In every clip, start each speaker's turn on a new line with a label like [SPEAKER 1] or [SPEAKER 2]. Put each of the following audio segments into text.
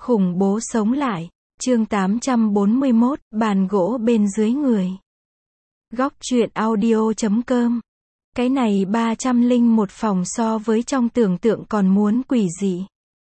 [SPEAKER 1] Khủng bố sống lại. Chương 841, bàn gỗ bên dưới người. Góc truyện audio.com. Cái này 301 phòng so với trong tưởng tượng còn muốn quỷ dị.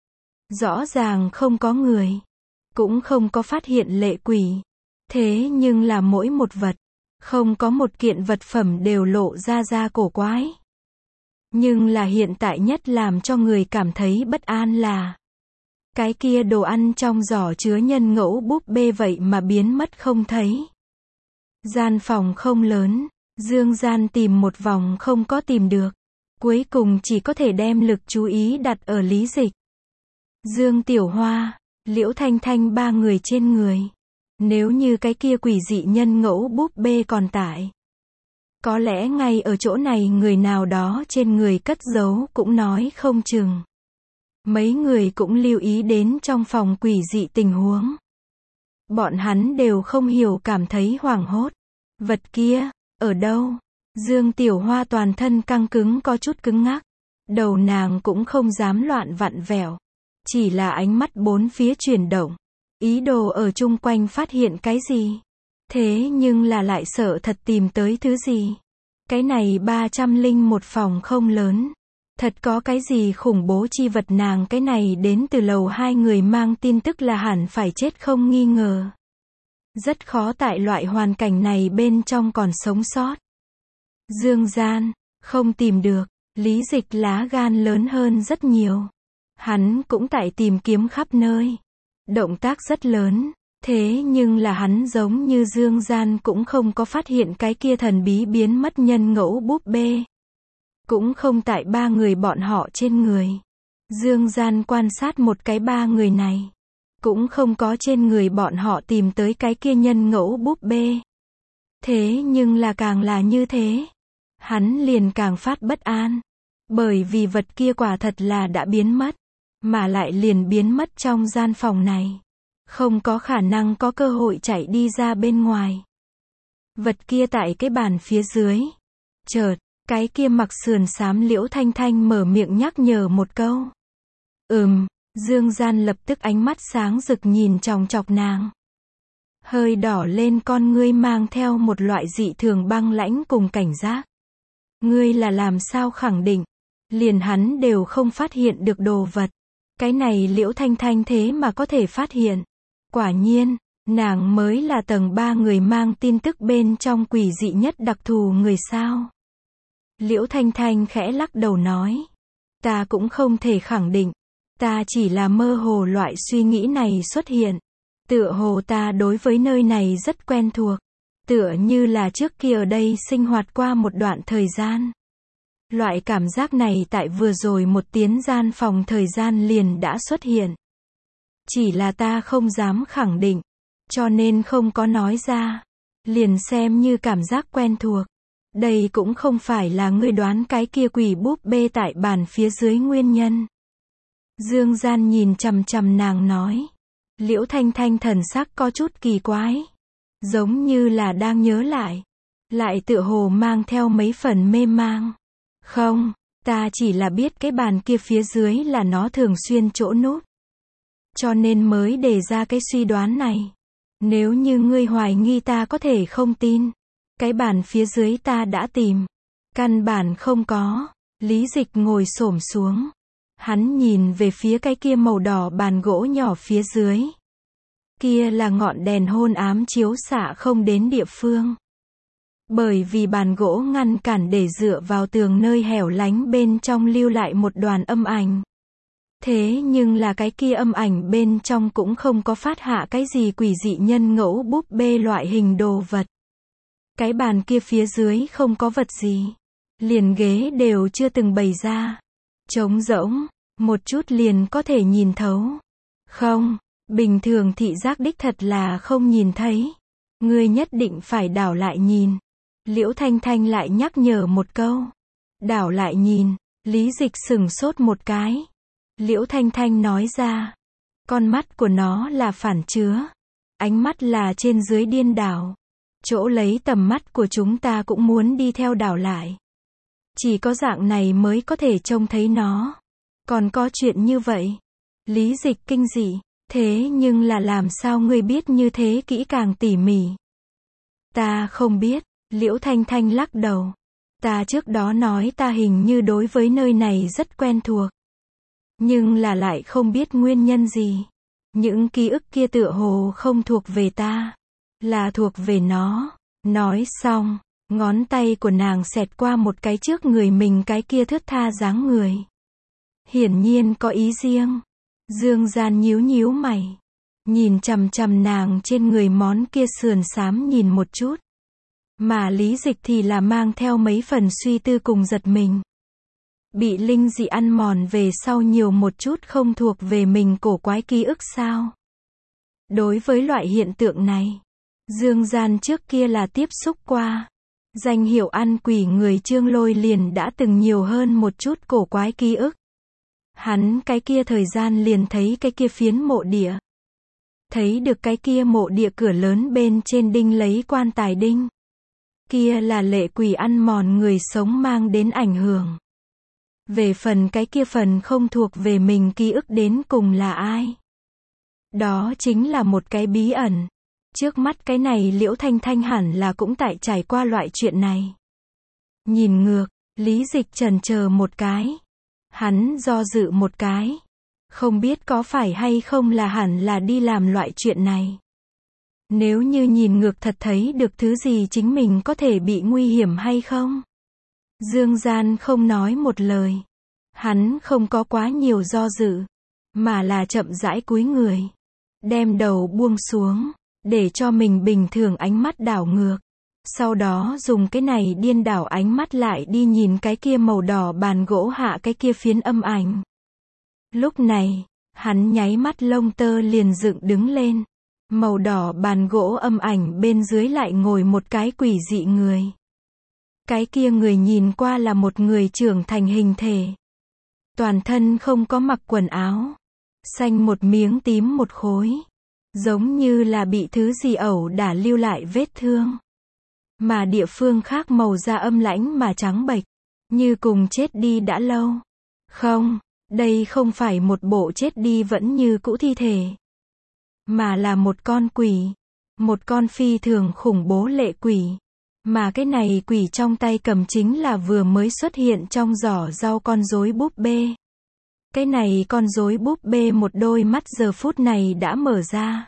[SPEAKER 1] Rõ ràng không có người. Cũng không có phát hiện lệ quỷ. Thế nhưng là mỗi một vật, không có một kiện vật phẩm đều lộ ra cổ quái. Nhưng là hiện tại nhất làm cho người cảm thấy bất an là cái kia đồ ăn trong giỏ chứa nhân ngẫu búp bê vậy mà biến mất không thấy. Gian phòng không lớn, Dương Gian tìm một vòng không có tìm được. Cuối cùng chỉ có thể đem lực chú ý đặt ở Lý Dịch, Dương Tiểu Hoa, Liễu Thanh Thanh ba người trên người. Nếu như cái kia quỷ dị nhân ngẫu búp bê còn tại, có lẽ ngay ở chỗ này người nào đó trên người cất giấu cũng nói không chừng. Mấy người cũng lưu ý đến trong phòng quỷ dị tình huống. Bọn hắn đều không hiểu cảm thấy hoảng hốt. Vật kia, ở đâu? Dương Tiểu Hoa toàn thân căng cứng có chút cứng ngắc. Đầu nàng cũng không dám loạn vặn vẹo. Chỉ là ánh mắt bốn phía chuyển động. Ý đồ ở chung quanh phát hiện cái gì. Thế nhưng là lại sợ thật tìm tới thứ gì. Cái này 301 phòng không lớn. Thật có cái gì khủng bố chi vật nàng cái này đến từ lầu 2 người mang tin tức là hẳn phải chết không nghi ngờ. Rất khó tại loại hoàn cảnh này bên trong còn sống sót. Dương Gian, không tìm được, Lý Dịch lá gan lớn hơn rất nhiều. Hắn cũng tại tìm kiếm khắp nơi. Động tác rất lớn, thế nhưng là hắn giống như Dương Gian cũng không có phát hiện cái kia thần bí biến mất nhân ngẫu búp bê. Cũng không tại ba người bọn họ trên người. Dương Gian quan sát một cái ba người này. Cũng không có trên người bọn họ tìm tới cái kia nhân ngẫu búp bê. Thế nhưng là càng là như thế, hắn liền càng phát bất an. Bởi vì vật kia quả thật là đã biến mất. Mà lại liền biến mất trong gian phòng này. Không có khả năng có cơ hội chạy đi ra bên ngoài. Vật kia tại cái bàn phía dưới. Chợt, cái kia mặc sườn xám Liễu Thanh Thanh mở miệng nhắc nhở một câu. Dương Gian lập tức ánh mắt sáng rực nhìn chòng chọc nàng. Hơi đỏ lên con ngươi mang theo một loại dị thường băng lãnh cùng cảnh giác. Ngươi là làm sao khẳng định, liền hắn đều không phát hiện được đồ vật. Cái này Liễu Thanh Thanh thế mà có thể phát hiện. Quả nhiên, nàng mới là tầng 3 người mang tin tức bên trong quỷ dị nhất đặc thù người sao. Liễu Thanh Thanh khẽ lắc đầu nói. Ta cũng không thể khẳng định. Ta chỉ là mơ hồ loại suy nghĩ này xuất hiện. Tựa hồ ta đối với nơi này rất quen thuộc. Tựa như là trước kia ở đây sinh hoạt qua một đoạn thời gian. Loại cảm giác này tại vừa rồi một tiến gian phòng thời gian liền đã xuất hiện. Chỉ là ta không dám khẳng định. Cho nên không có nói ra. Liền xem như cảm giác quen thuộc. Đây cũng không phải là ngươi đoán cái kia quỷ búp bê tại bàn phía dưới nguyên nhân. Dương Gian nhìn chằm chằm nàng nói. Liễu Thanh Thanh thần sắc có chút kỳ quái. Giống như là đang nhớ lại. Lại tựa hồ mang theo mấy phần mê mang. Không, ta chỉ là biết cái bàn kia phía dưới là nó thường xuyên chỗ nút. Cho nên mới đề ra cái suy đoán này. Nếu như ngươi hoài nghi ta có thể không tin. Cái bàn phía dưới ta đã tìm. Căn bản không có. Lý Dịch ngồi xổm xuống. Hắn nhìn về phía cái kia màu đỏ bàn gỗ nhỏ phía dưới. Kia là ngọn đèn hôn ám chiếu xạ không đến địa phương. Bởi vì bàn gỗ ngăn cản để dựa vào tường nơi hẻo lánh bên trong lưu lại một đoàn âm ảnh. Thế nhưng là cái kia âm ảnh bên trong cũng không có phát hạ cái gì quỷ dị nhân ngẫu búp bê loại hình đồ vật. Cái bàn kia phía dưới không có vật gì. Liền ghế đều chưa từng bày ra. Trống rỗng, một chút liền có thể nhìn thấu. Không, bình thường thị giác đích thật là không nhìn thấy. Ngươi nhất định phải đảo lại nhìn. Liễu Thanh Thanh lại nhắc nhở một câu. Đảo lại nhìn, Lý Dịch sửng sốt một cái. Liễu Thanh Thanh nói ra. Con mắt của nó là phản chứa. Ánh mắt là trên dưới điên đảo. Chỗ lấy tầm mắt của chúng ta cũng muốn đi theo đảo lại. Chỉ có dạng này mới có thể trông thấy nó. Còn có chuyện như vậy. Lý Dịch kinh dị. Thế nhưng là làm sao ngươi biết như thế kỹ càng tỉ mỉ? Ta không biết, Liễu Thanh Thanh lắc đầu. Ta trước đó nói ta hình như đối với nơi này rất quen thuộc. Nhưng là lại không biết nguyên nhân gì. Những ký ức kia tựa hồ không thuộc về ta, là thuộc về nó. Nói xong, ngón tay của nàng xẹt qua một cái trước người mình cái kia thướt tha dáng người. Hiển nhiên có ý riêng. Dương Gian nhíu nhíu mày, nhìn chằm chằm nàng trên người món kia sườn xám nhìn một chút. Mà Lý Dịch thì là mang theo mấy phần suy tư cùng giật mình. Bị linh dị ăn mòn về sau nhiều một chút không thuộc về mình cổ quái ký ức sao? Đối với loại hiện tượng này, Dương Gian trước kia là tiếp xúc qua. Danh hiệu ăn quỷ người Trương Lôi liền đã từng nhiều hơn một chút cổ quái ký ức. Hắn cái kia thời gian liền thấy cái kia phiến mộ địa. Thấy được cái kia mộ địa cửa lớn bên trên đinh lấy quan tài đinh. Kia là lệ quỷ ăn mòn người sống mang đến ảnh hưởng. Về phần cái kia phần không thuộc về mình ký ức đến cùng là ai? Đó chính là một cái bí ẩn. Trước mắt cái này Liễu Thanh Thanh hẳn là cũng tại trải qua loại chuyện này. Nhìn ngược, Lý Dịch chần chờ một cái. Hắn do dự một cái. Không biết có phải hay không là hẳn là đi làm loại chuyện này. Nếu như nhìn ngược thật thấy được thứ gì chính mình có thể bị nguy hiểm hay không? Dương Gian không nói một lời. Hắn không có quá nhiều do dự, mà là chậm rãi cúi người. Đem đầu buông xuống, để cho mình bình thường ánh mắt đảo ngược. Sau đó dùng cái này điên đảo ánh mắt lại đi nhìn cái kia màu đỏ bàn gỗ hạ cái kia phiến âm ảnh. Lúc này, hắn nháy mắt lông tơ liền dựng đứng lên. Màu đỏ bàn gỗ âm ảnh bên dưới lại ngồi một cái quỷ dị người. Cái kia người nhìn qua là một người trưởng thành hình thể. Toàn thân không có mặc quần áo. Xanh một miếng tím một khối. Giống như là bị thứ gì ẩu đả lưu lại vết thương. Mà địa phương khác màu da âm lãnh mà trắng bệch. Như cùng chết đi đã lâu. Không, đây không phải một bộ chết đi vẫn như cũ thi thể. Mà là một con quỷ. Một con phi thường khủng bố lệ quỷ. Mà cái này quỷ trong tay cầm chính là vừa mới xuất hiện trong giỏ rau con rối búp bê. Cái này con rối búp bê một đôi mắt giờ phút này đã mở ra.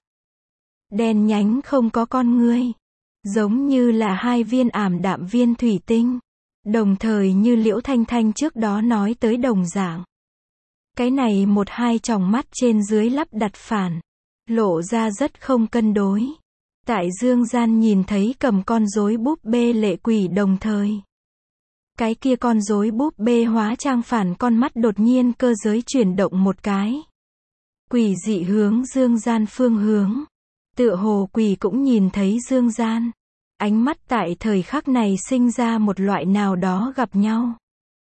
[SPEAKER 1] Đen nhánh không có con ngươi. Giống như là hai viên ảm đạm viên thủy tinh. Đồng thời như Liễu Thanh Thanh trước đó nói tới đồng dạng. Cái này một hai tròng mắt trên dưới lắp đặt phản. Lộ ra rất không cân đối. Tại Dương Gian nhìn thấy cầm con rối búp bê lệ quỷ đồng thời. Cái kia con rối búp bê hóa trang phản con mắt đột nhiên cơ giới chuyển động một cái. Quỷ dị hướng Dương Gian phương hướng. Tựa hồ quỷ cũng nhìn thấy Dương Gian. Ánh mắt tại thời khắc này sinh ra một loại nào đó gặp nhau.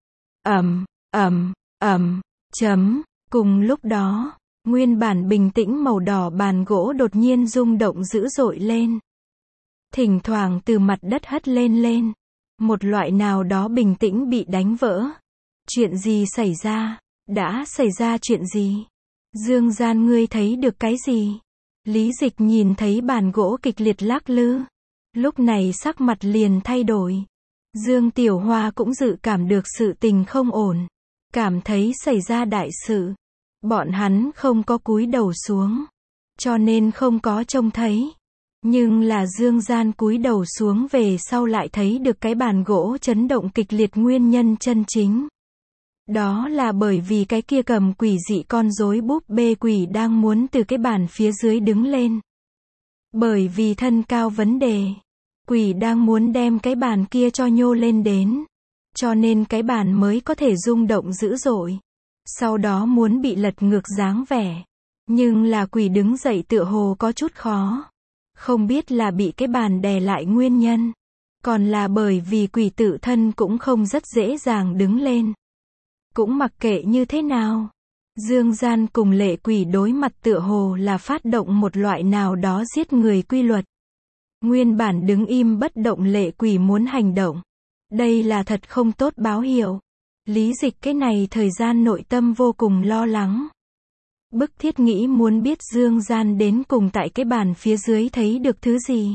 [SPEAKER 1] Chấm. Cùng lúc đó, nguyên bản bình tĩnh màu đỏ bàn gỗ đột nhiên rung động dữ dội lên. Thỉnh thoảng từ mặt đất hất lên. Một loại nào đó bình tĩnh bị đánh vỡ. Chuyện gì xảy ra? Đã xảy ra chuyện gì? Dương Gian ngươi thấy được cái gì? Lý Dịch nhìn thấy bàn gỗ kịch liệt lắc lư. Lúc này sắc mặt liền thay đổi. Dương Tiểu Hoa cũng dự cảm được sự tình không ổn. Cảm thấy xảy ra đại sự. Bọn hắn không có cúi đầu xuống. Cho nên không có trông thấy. Nhưng là Dương Gian cúi đầu xuống về sau lại thấy được cái bàn gỗ chấn động kịch liệt nguyên nhân chân chính. Đó là bởi vì cái kia cầm quỷ dị con rối búp bê quỷ đang muốn từ cái bàn phía dưới đứng lên. Bởi vì thân cao vấn đề. Quỷ đang muốn đem cái bàn kia cho nhô lên đến. Cho nên cái bàn mới có thể rung động dữ dội. Sau đó muốn bị lật ngược dáng vẻ. Nhưng là quỷ đứng dậy tựa hồ có chút khó. Không biết là bị cái bàn đè lại nguyên nhân. Còn là bởi vì quỷ tự thân cũng không rất dễ dàng đứng lên. Cũng mặc kệ như thế nào. Dương Gian cùng lệ quỷ đối mặt tựa hồ là phát động một loại nào đó giết người quy luật. Nguyên bản đứng im bất động lệ quỷ muốn hành động. Đây là thật không tốt báo hiệu. Lý Dịch cái này thời gian nội tâm vô cùng lo lắng. Bức thiết nghĩ muốn biết Dương Gian đến cùng tại cái bàn phía dưới thấy được thứ gì.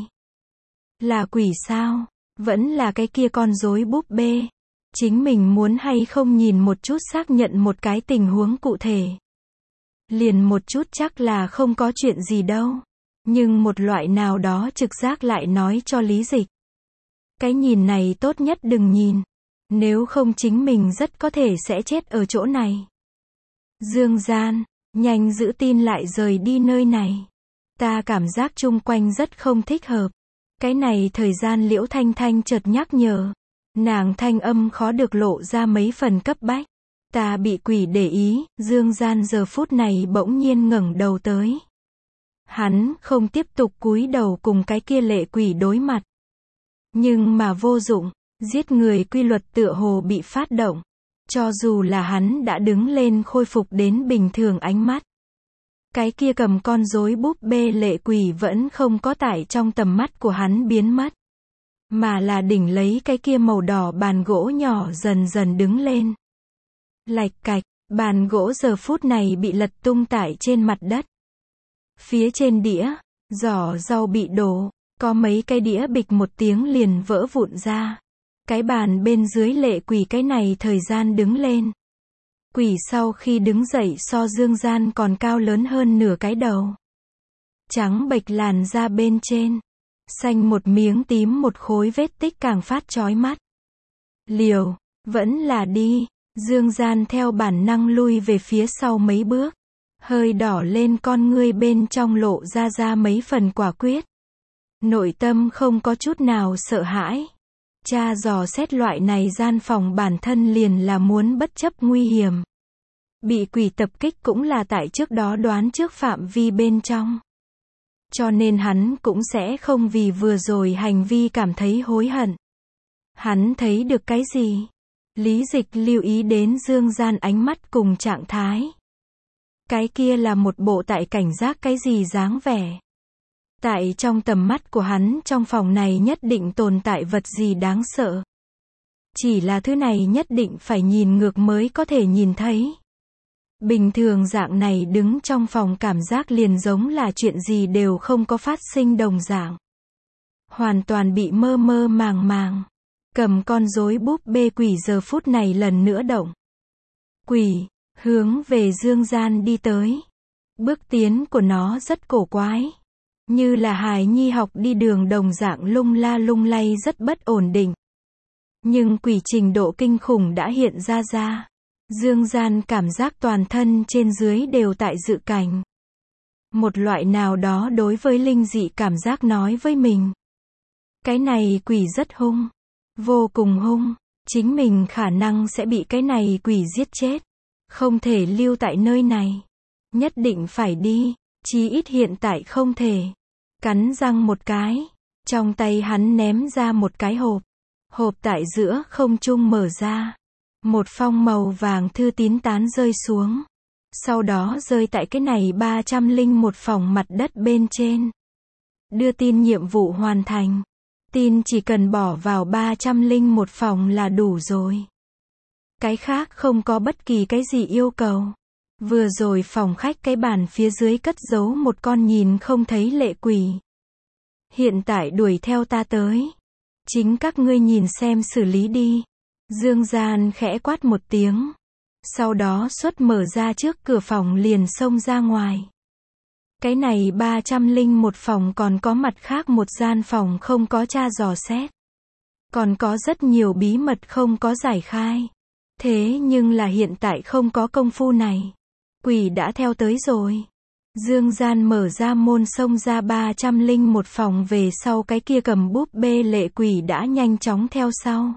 [SPEAKER 1] Là quỷ sao? Vẫn là cái kia con rối búp bê? Chính mình muốn hay không nhìn một chút xác nhận một cái tình huống cụ thể. Liền một chút chắc là không có chuyện gì đâu. Nhưng một loại nào đó trực giác lại nói cho Lý Dịch. Cái nhìn này tốt nhất đừng nhìn. Nếu không chính mình rất có thể sẽ chết ở chỗ này. Dương Gian, nhanh giữ tin lại rời đi nơi này. Ta cảm giác chung quanh rất không thích hợp. Cái này thời gian Liễu Thanh Thanh chợt nhắc nhở. Nàng thanh âm khó được lộ ra mấy phần cấp bách. Ta bị quỷ để ý, Dương Gian giờ phút này bỗng nhiên ngẩng đầu tới. Hắn không tiếp tục cúi đầu cùng cái kia lệ quỷ đối mặt. Nhưng mà vô dụng, giết người quy luật tựa hồ bị phát động. Cho dù là hắn đã đứng lên khôi phục đến bình thường ánh mắt. Cái kia cầm con rối búp bê lệ quỷ vẫn không có tại trong tầm mắt của hắn biến mất. Mà là đỉnh lấy cái kia màu đỏ bàn gỗ nhỏ dần dần đứng lên. Lạch cạch, bàn gỗ giờ phút này bị lật tung tải trên mặt đất. Phía trên đĩa, giỏ rau bị đổ, có mấy cái đĩa bịch một tiếng liền vỡ vụn ra. Cái bàn bên dưới lệ quỷ cái này thời gian đứng lên. Quỷ sau khi đứng dậy so Dương Gian còn cao lớn hơn nửa cái đầu. Trắng bệch làn da bên trên. Xanh một miếng tím một khối vết tích càng phát chói mắt. Liều, vẫn là đi. Dương Gian theo bản năng lui về phía sau mấy bước. Hơi đỏ lên con ngươi bên trong lộ ra mấy phần quả quyết. Nội tâm không có chút nào sợ hãi. Cha dò xét loại này gian phòng bản thân liền là muốn bất chấp nguy hiểm. Bị quỷ tập kích cũng là tại trước đó đoán trước phạm vi bên trong. Cho nên hắn cũng sẽ không vì vừa rồi hành vi cảm thấy hối hận. Hắn thấy được cái gì? Lý Dịch lưu ý đến Dương Gian ánh mắt cùng trạng thái. Cái kia là một bộ tại cảnh giác cái gì dáng vẻ. Tại trong tầm mắt của hắn trong phòng này nhất định tồn tại vật gì đáng sợ. Chỉ là thứ này nhất định phải nhìn ngược mới có thể nhìn thấy. Bình thường dạng này đứng trong phòng cảm giác liền giống là chuyện gì đều không có phát sinh đồng dạng. Hoàn toàn bị mơ mơ màng màng. Cầm con rối búp bê quỷ giờ phút này lần nữa động. Quỷ, hướng về Dương Gian đi tới. Bước tiến của nó rất cổ quái. Như là hài nhi học đi đường đồng dạng lung la lung lay rất bất ổn định. Nhưng quỷ trình độ kinh khủng đã hiện ra. Dương Gian cảm giác toàn thân trên dưới đều tại dự cảnh. Một loại nào đó đối với linh dị cảm giác nói với mình. Cái này quỷ rất hung. Vô cùng hung. Chính mình khả năng sẽ bị cái này quỷ giết chết. Không thể lưu tại nơi này. Nhất định phải đi. Chí ít hiện tại không thể. Cắn răng một cái. Trong tay hắn ném ra một cái hộp. Hộp tại giữa không trung mở ra. Một phong màu vàng thư tín tán rơi xuống. Sau đó rơi tại cái này 301 phòng mặt đất bên trên. Đưa tin nhiệm vụ hoàn thành. Tin chỉ cần bỏ vào 301 phòng là đủ rồi. Cái khác không có bất kỳ cái gì yêu cầu. Vừa rồi phòng khách cái bàn phía dưới cất giấu một con nhìn không thấy lệ quỷ. Hiện tại đuổi theo ta tới. Chính các ngươi nhìn xem xử lý đi. Dương Gian khẽ quát một tiếng. Sau đó xuất mở ra trước cửa phòng liền xông ra ngoài. Cái này 301 phòng còn có mặt khác một gian phòng không có tra dò xét. Còn có rất nhiều bí mật không có giải khai. Thế nhưng là hiện tại không có công phu này. Quỷ đã theo tới rồi. Dương Gian mở ra môn xông ra 301 phòng về sau cái kia cầm búp bê lệ quỷ đã nhanh chóng theo sau.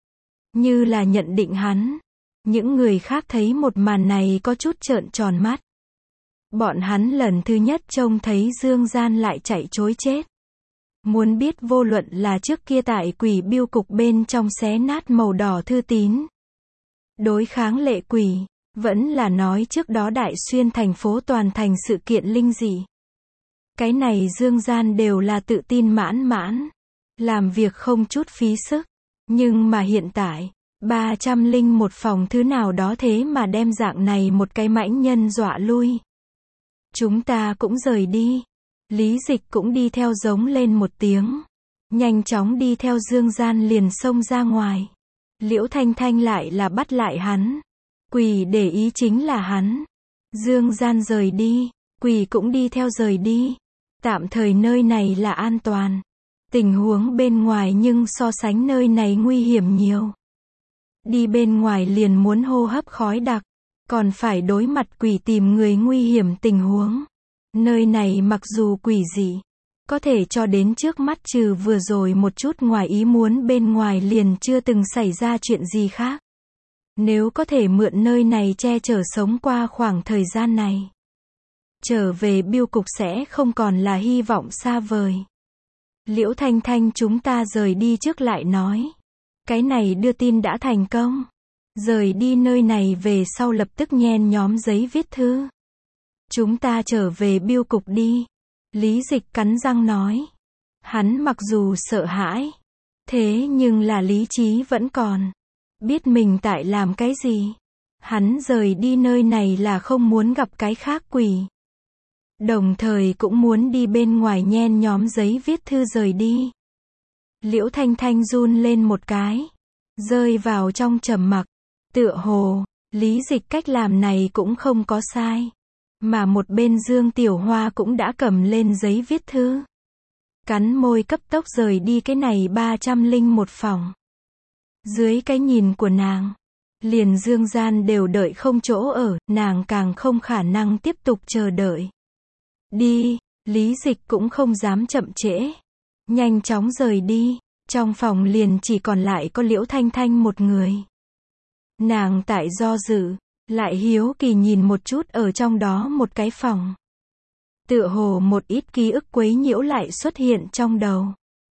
[SPEAKER 1] Như là nhận định hắn. Những người khác thấy một màn này có chút trợn tròn mắt. Bọn hắn lần thứ nhất trông thấy Dương Gian lại chạy trối chết. Muốn biết vô luận là trước kia tại quỷ biêu cục bên trong xé nát màu đỏ thư tín. Đối kháng lệ quỷ. Vẫn là nói trước đó Đại Xuyên thành phố toàn thành sự kiện linh dị. Cái này Dương Gian đều là tự tin mãn mãn. Làm việc không chút phí sức. Nhưng mà hiện tại, 301 phòng thứ nào đó thế mà đem dạng này một cái mãnh nhân dọa lui. Chúng ta cũng rời đi. Lý Dịch cũng đi theo giống lên một tiếng. Nhanh chóng đi theo Dương Gian liền xông ra ngoài. Liễu Thanh Thanh lại là bắt lại hắn. Quỷ để ý chính là hắn. Dương Gian rời đi, quỷ cũng đi theo rời đi. Tạm thời nơi này là an toàn. Tình huống bên ngoài nhưng so sánh nơi này nguy hiểm nhiều. Đi bên ngoài liền muốn hô hấp khói đặc, còn phải đối mặt quỷ tìm người nguy hiểm tình huống. Nơi này mặc dù quỷ dị, có thể cho đến trước mắt trừ vừa rồi một chút ngoài ý muốn bên ngoài liền chưa từng xảy ra chuyện gì khác. Nếu có thể mượn nơi này che chở sống qua khoảng thời gian này, trở về biêu cục sẽ không còn là hy vọng xa vời. Liễu Thanh Thanh chúng ta rời đi trước lại nói. Cái này đưa tin đã thành công. Rời đi nơi này về sau lập tức nhen nhóm giấy viết thư. Chúng ta trở về biêu cục đi. Lý Dịch cắn răng nói. Hắn mặc dù sợ hãi, thế nhưng là lý trí vẫn còn. Biết mình tại làm cái gì. Hắn rời đi nơi này là không muốn gặp cái khác quỷ. Đồng thời cũng muốn đi bên ngoài nhen nhóm giấy viết thư rời đi. Liễu Thanh Thanh run lên một cái, rơi vào trong trầm mặc. Tựa hồ, Lý Dịch cách làm này cũng không có sai. Mà một bên Dương Tiểu Hoa cũng đã cầm lên giấy viết thư. Cắn môi cấp tốc rời đi cái này 301 phòng. Dưới cái nhìn của nàng, liền Dương Gian đều đợi không chỗ ở, nàng càng không khả năng tiếp tục chờ đợi. Đi, Lý Dịch cũng không dám chậm trễ. Nhanh chóng rời đi, trong phòng liền chỉ còn lại có Liễu Thanh Thanh một người. Nàng tại do dự, lại hiếu kỳ nhìn một chút ở trong đó một cái phòng. Tựa hồ một ít ký ức quấy nhiễu lại xuất hiện trong đầu.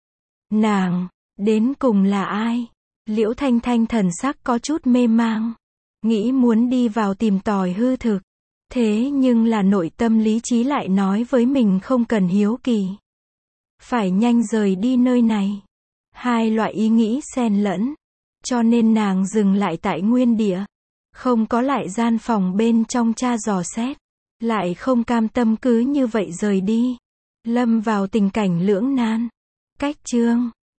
[SPEAKER 1] Nàng, đến cùng là ai? Liễu Thanh Thanh thần sắc có chút mê mang. Nghĩ muốn đi vào tìm tòi hư thực. Thế nhưng là nội tâm lý trí lại nói với mình không cần hiếu kỳ. Phải nhanh rời đi nơi này. Hai loại ý nghĩ xen lẫn. Cho nên nàng dừng lại tại nguyên địa. Không có lại gian phòng bên trong tra dò xét. Lại không cam tâm cứ như vậy rời đi. Lâm vào tình cảnh lưỡng nan. Cách chương